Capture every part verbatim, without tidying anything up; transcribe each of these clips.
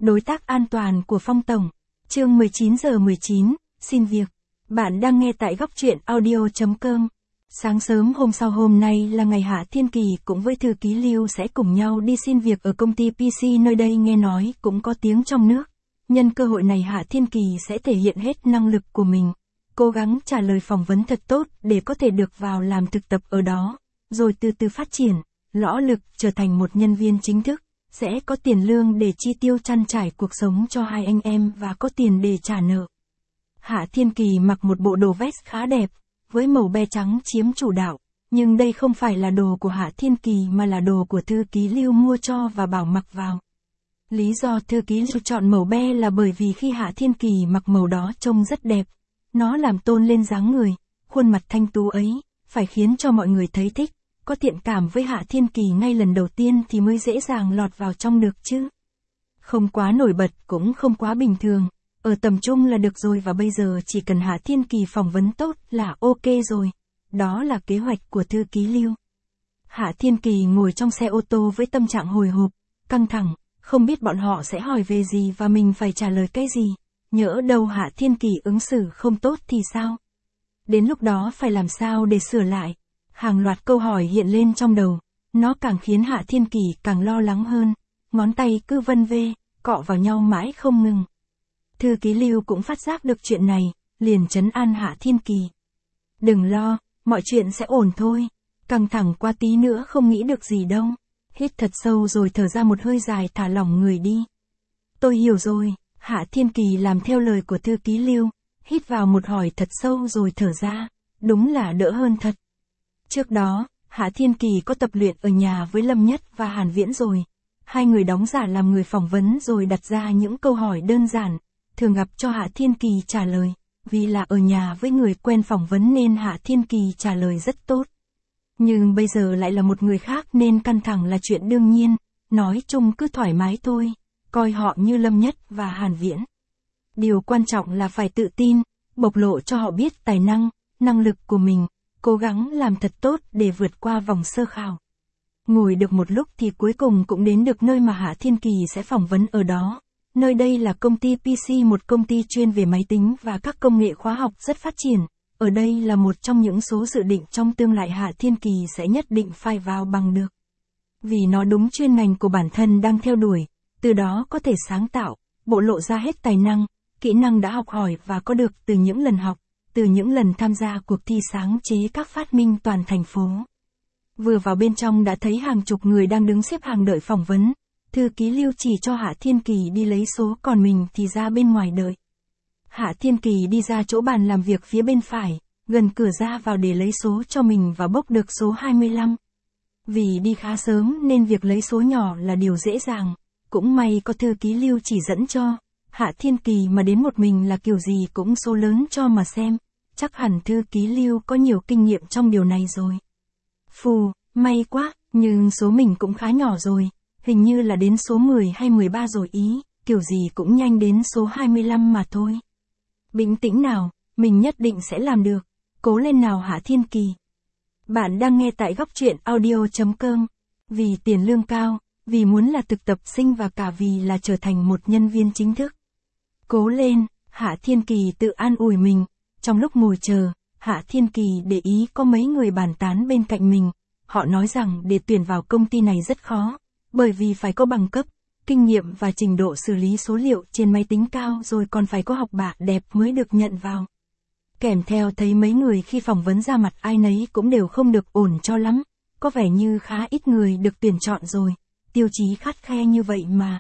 Đối tác an toàn của Phong Tổng. Chương mười chín giờ mười chín, xin việc. Bạn đang nghe tại góc truyện audio chấm com. Sáng sớm hôm sau hôm nay là ngày Hạ Thiên Kỳ cũng với thư ký Lưu sẽ cùng nhau đi xin việc ở công ty pê xê nơi đây, nghe nói cũng có tiếng trong nước. Nhân cơ hội này Hạ Thiên Kỳ sẽ thể hiện hết năng lực của mình, cố gắng trả lời phỏng vấn thật tốt để có thể được vào làm thực tập ở đó, rồi từ từ phát triển, lõ lực trở thành một nhân viên chính thức, sẽ có tiền lương để chi tiêu trang trải cuộc sống cho hai anh em và có tiền để trả nợ. Hạ Thiên Kỳ mặc một bộ đồ vest khá đẹp, với màu be trắng chiếm chủ đạo, nhưng đây không phải là đồ của Hạ Thiên Kỳ mà là đồ của thư ký Lưu mua cho và bảo mặc vào. Lý do thư ký Lưu chọn màu be là bởi vì khi Hạ Thiên Kỳ mặc màu đó trông rất đẹp, nó làm tôn lên dáng người, khuôn mặt thanh tú ấy, phải khiến cho mọi người thấy thích, có thiện cảm với Hạ Thiên Kỳ ngay lần đầu tiên thì mới dễ dàng lọt vào trong được chứ. Không quá nổi bật cũng không quá bình thường, ở tầm trung là được rồi, và bây giờ chỉ cần Hạ Thiên Kỳ phỏng vấn tốt là ok rồi. Đó là kế hoạch của thư ký Lưu. Hạ Thiên Kỳ ngồi trong xe ô tô với tâm trạng hồi hộp, căng thẳng, không biết bọn họ sẽ hỏi về gì và mình phải trả lời cái gì. Nhỡ đâu Hạ Thiên Kỳ ứng xử không tốt thì sao? Đến lúc đó phải làm sao để sửa lại? Hàng loạt câu hỏi hiện lên trong đầu, nó càng khiến Hạ Thiên Kỳ càng lo lắng hơn, ngón tay cứ vân vê, cọ vào nhau mãi không ngừng. Thư ký Lưu cũng phát giác được chuyện này, liền trấn an Hạ Thiên Kỳ. Đừng lo, mọi chuyện sẽ ổn thôi, căng thẳng qua tí nữa không nghĩ được gì đâu. Hít thật sâu rồi thở ra một hơi dài, thả lỏng người đi. Tôi hiểu rồi. Hạ Thiên Kỳ làm theo lời của thư ký Lưu, hít vào một hơi thật sâu rồi thở ra, đúng là đỡ hơn thật. Trước đó, Hạ Thiên Kỳ có tập luyện ở nhà với Lâm Nhất và Hàn Viễn rồi. Hai người đóng giả làm người phỏng vấn rồi đặt ra những câu hỏi đơn giản, thường gặp cho Hạ Thiên Kỳ trả lời. Vì là ở nhà với người quen phỏng vấn nên Hạ Thiên Kỳ trả lời rất tốt. Nhưng bây giờ lại là một người khác nên căng thẳng là chuyện đương nhiên, nói chung cứ thoải mái thôi. Coi họ như Lâm Nhất và Hàn Viễn. Điều quan trọng là phải tự tin, bộc lộ cho họ biết tài năng, năng lực của mình, cố gắng làm thật tốt để vượt qua vòng sơ khảo. Ngồi được một lúc thì cuối cùng cũng đến được nơi mà Hạ Thiên Kỳ sẽ phỏng vấn ở đó. Nơi đây là công ty pê xê, một công ty chuyên về máy tính và các công nghệ khóa học rất phát triển. Ở đây là một trong những số dự định trong tương lai Hạ Thiên Kỳ sẽ nhất định phải vào bằng được. Vì nó đúng chuyên ngành của bản thân đang theo đuổi. Từ đó có thể sáng tạo, bộ lộ ra hết tài năng, kỹ năng đã học hỏi và có được từ những lần học, từ những lần tham gia cuộc thi sáng chế các phát minh toàn thành phố. Vừa vào bên trong đã thấy hàng chục người đang đứng xếp hàng đợi phỏng vấn. Thư ký Lưu chỉ cho Hạ Thiên Kỳ đi lấy số, còn mình thì ra bên ngoài đợi. Hạ Thiên Kỳ đi ra chỗ bàn làm việc phía bên phải, gần cửa ra vào để lấy số cho mình và bốc được số hai mươi lăm. Vì đi khá sớm nên việc lấy số nhỏ là điều dễ dàng. Cũng may có thư ký Lưu chỉ dẫn cho. Hạ Thiên Kỳ mà đến một mình là kiểu gì cũng số lớn cho mà xem. Chắc hẳn thư ký Lưu có nhiều kinh nghiệm trong điều này rồi. Phù, may quá, nhưng số mình cũng khá nhỏ rồi. Hình như là đến số mười hay mười ba rồi ý, kiểu gì cũng nhanh đến số hai mươi lăm mà thôi. Bình tĩnh nào, mình nhất định sẽ làm được. Cố lên nào Hạ Thiên Kỳ. Bạn đang nghe tại góc truyện audio chấm com. Vì tiền lương cao, vì muốn là thực tập sinh và cả vì là trở thành một nhân viên chính thức. Cố lên, Hạ Thiên Kỳ tự an ủi mình. Trong lúc ngồi chờ, Hạ Thiên Kỳ để ý có mấy người bàn tán bên cạnh mình. Họ nói rằng để tuyển vào công ty này rất khó, bởi vì phải có bằng cấp, kinh nghiệm và trình độ xử lý số liệu trên máy tính cao, rồi còn phải có học bạ đẹp mới được nhận vào. Kèm theo thấy mấy người khi phỏng vấn ra mặt ai nấy cũng đều không được ổn cho lắm, có vẻ như khá ít người được tuyển chọn rồi. Tiêu chí khắt khe như vậy mà.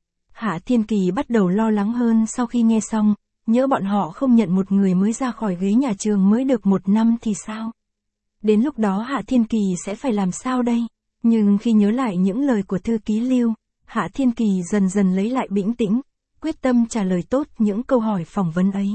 Hạ Thiên Kỳ bắt đầu lo lắng hơn sau khi nghe xong, nhỡ bọn họ không nhận một người mới ra khỏi ghế nhà trường mới được một năm thì sao? Đến lúc đó Hạ Thiên Kỳ sẽ phải làm sao đây? Nhưng khi nhớ lại những lời của thư ký Lưu, Hạ Thiên Kỳ dần dần lấy lại bình tĩnh, quyết tâm trả lời tốt những câu hỏi phỏng vấn ấy.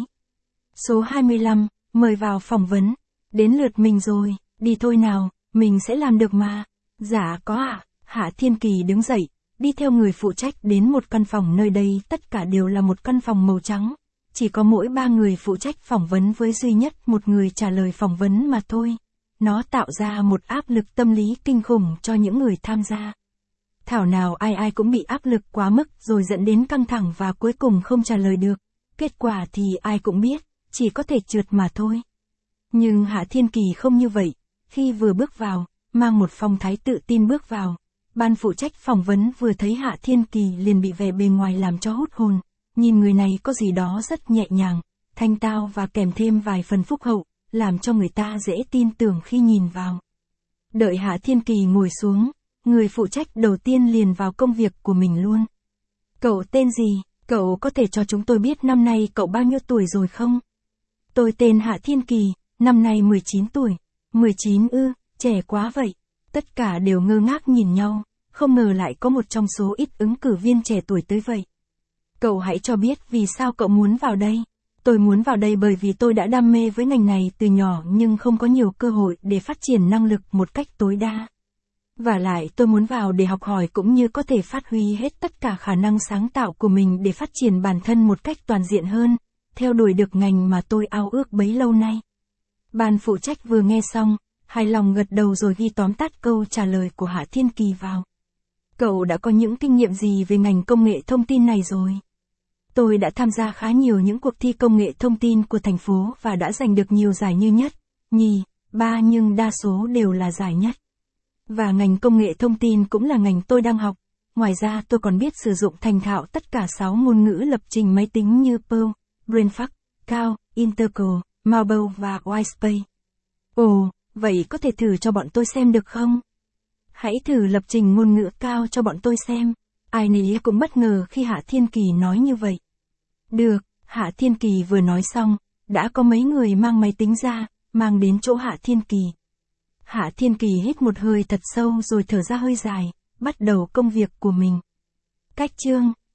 Số hai mươi lăm, mời vào phỏng vấn. Đến lượt mình rồi, đi thôi nào, mình sẽ làm được mà. Dạ có ạ. À? Hạ Thiên Kỳ đứng dậy, đi theo người phụ trách đến một căn phòng, nơi đây tất cả đều là một căn phòng màu trắng. Chỉ có mỗi ba người phụ trách phỏng vấn với duy nhất một người trả lời phỏng vấn mà thôi. Nó tạo ra một áp lực tâm lý kinh khủng cho những người tham gia. Thảo nào ai ai cũng bị áp lực quá mức rồi dẫn đến căng thẳng và cuối cùng không trả lời được. Kết quả thì ai cũng biết, chỉ có thể trượt mà thôi. Nhưng Hạ Thiên Kỳ không như vậy. Khi vừa bước vào, mang một phong thái tự tin bước vào, ban phụ trách phỏng vấn vừa thấy Hạ Thiên Kỳ liền bị vẻ bề ngoài làm cho hút hồn. Nhìn người này có gì đó rất nhẹ nhàng, thanh tao và kèm thêm vài phần phúc hậu, làm cho người ta dễ tin tưởng khi nhìn vào. Đợi Hạ Thiên Kỳ ngồi xuống, người phụ trách đầu tiên liền vào công việc của mình luôn. Cậu tên gì? Cậu có thể cho chúng tôi biết năm nay cậu bao nhiêu tuổi rồi không? Tôi tên Hạ Thiên Kỳ, năm nay mười chín tuổi. mười chín ư, trẻ quá vậy. Tất cả đều ngơ ngác nhìn nhau, không ngờ lại có một trong số ít ứng cử viên trẻ tuổi tới vậy. Cậu hãy cho biết vì sao cậu muốn vào đây. Tôi muốn vào đây bởi vì tôi đã đam mê với ngành này từ nhỏ nhưng không có nhiều cơ hội để phát triển năng lực một cách tối đa. Và lại tôi muốn vào để học hỏi cũng như có thể phát huy hết tất cả khả năng sáng tạo của mình để phát triển bản thân một cách toàn diện hơn, theo đuổi được ngành mà tôi ao ước bấy lâu nay. Ban phụ trách vừa nghe xong, hài lòng gật đầu rồi ghi tóm tắt câu trả lời của Hạ Thiên Kỳ vào. Cậu đã có những kinh nghiệm gì về ngành công nghệ thông tin này rồi? Tôi đã tham gia khá nhiều những cuộc thi công nghệ thông tin của thành phố và đã giành được nhiều giải như nhất, nhì, ba nhưng đa số đều là giải nhất. Và ngành công nghệ thông tin cũng là ngành tôi đang học. Ngoài ra tôi còn biết sử dụng thành thạo tất cả sáu ngôn ngữ lập trình máy tính như Perl, Brainfuck, Cow, Intercal, Marble và Whitespace. Ồ, vậy có thể thử cho bọn tôi xem được không? Hãy thử lập trình ngôn ngữ Cao cho bọn tôi xem. Ai nấy cũng bất ngờ khi Hạ Thiên Kỳ nói như vậy. Được, Hạ Thiên Kỳ vừa nói xong, đã có mấy người mang máy tính ra, mang đến chỗ Hạ Thiên Kỳ. Hạ Thiên Kỳ hít một hơi thật sâu rồi thở ra hơi dài, bắt đầu công việc của mình. Cách chương